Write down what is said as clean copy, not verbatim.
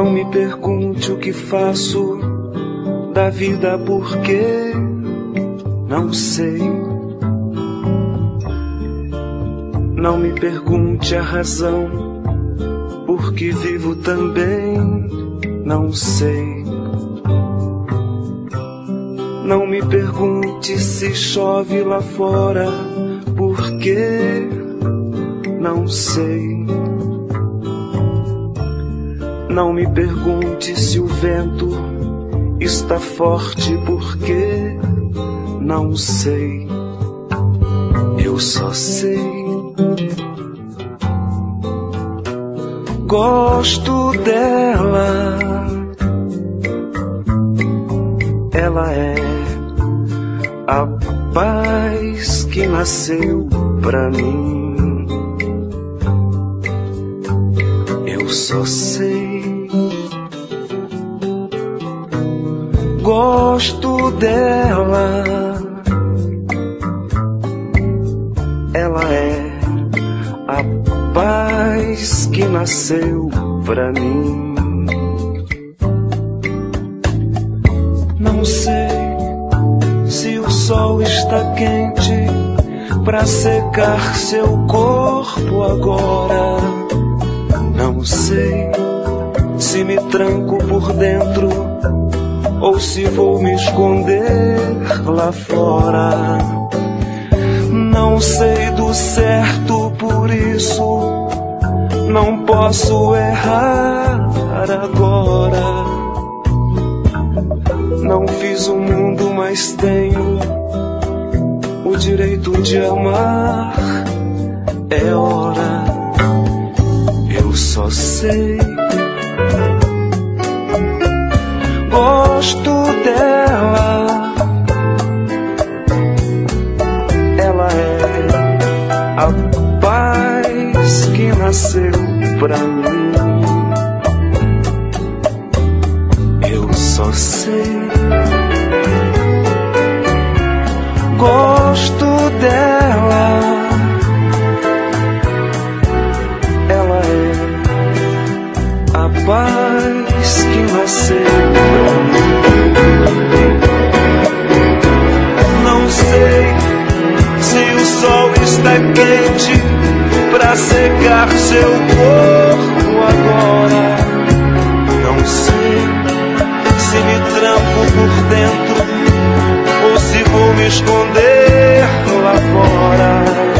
Não me pergunte o que faço da vida, porque não sei. Não me pergunte a razão por que vivo também, não sei. Não me pergunte se chove lá fora, porque não sei. Não me pergunte se o vento está forte, porque não sei. Eu só sei. Gosto dela. Ela é a paz que nasceu pra mim. Eu só sei. Gosto dela. Ela é a paz que nasceu pra mim. Não sei se o sol está quente pra secar seu corpo agora. Não sei se me tranco por dentro ou se vou me esconder lá fora. Não sei do certo, por isso não posso errar agora. Não fiz o mundo, mas tenho o direito de amar. É hora, eu só sei. Gosto dela. Ela é a paz que nasceu pra mim. Eu só sei. Gosto dela. Ela é a paz que nasceu pra mim. Não sei se o sol está quente pra secar seu corpo agora. Não sei se me tranco por dentro ou se vou me esconder lá fora.